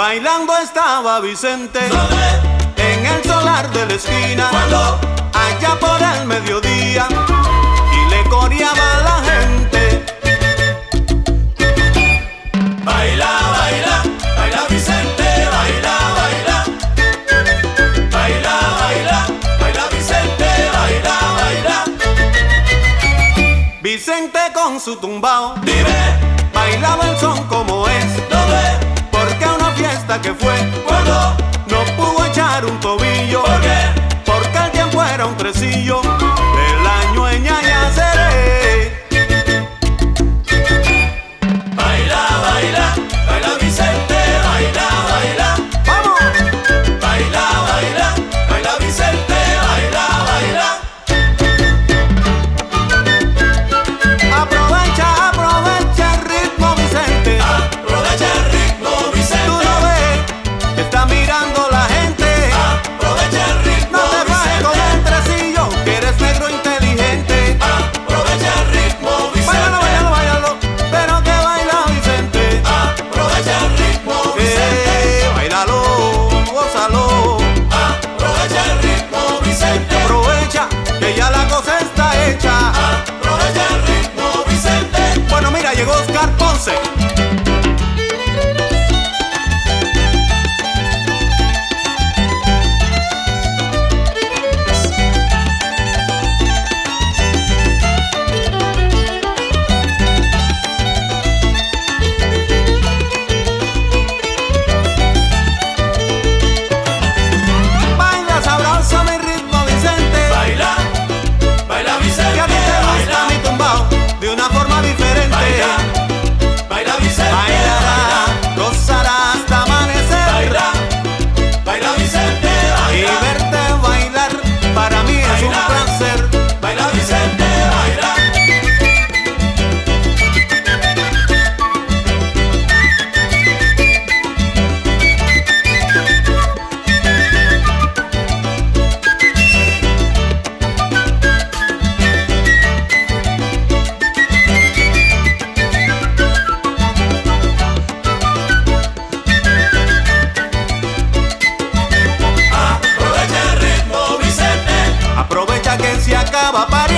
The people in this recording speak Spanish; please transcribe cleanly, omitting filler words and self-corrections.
Bailando estaba Vicente ¿Dónde? en el solar de la esquina, ¿Cuándo? allá por el mediodía, y le coreaba a la gente. Baila, baila, baila Vicente, baila, baila. Baila, baila, baila Vicente, baila, baila. Vicente con su tumbao Dime, bailaba el son como es, ¿dónde? porque a una fiesta que fue ¿Cuándo? no pudo echar un tobillo, ¿Por qué? porque el tiempo era un tresillo de la ñueña ya seré. Baila, baila, baila Vicente, baila, baila. ¡Vamos! Baila, baila, baila Vicente, baila, baila. Aprovecha, aprovecha el ritmo, Vicente. Aprovecha el ritmo, Tú Vicente. lo ves, que está mirando la gente. Aprovecha el ritmo, No te bajes con Vicente. el tresillo, que eres negro inteligente. Aprovecha el ritmo, Báilalo, Vicente. báilalo, báilalo, pero que baila Vicente. Aprovecha el ritmo, Vicente. Báilalo, gózalo. Aprovecha el ritmo, Vicente. Aprovecha, que ya la cosa está hecha. Aprovecha el ritmo, Vicente. Bueno, mira, llegó Oscar Ponce. Baila sabroso mi ritmo, Vicente. Baila, baila Vicente. Que a ti te gusta Baila, mi tumbao de una forma diferente. baila, baila Vicente. Bailará, gozará hasta amanecer. Baila, baila Vicente. Y Baila, verte bailar para mí es un Baila. placer. baila Vicente. Baila. Aprovecha el ritmo, Vicente. Aprovecha que se acaba para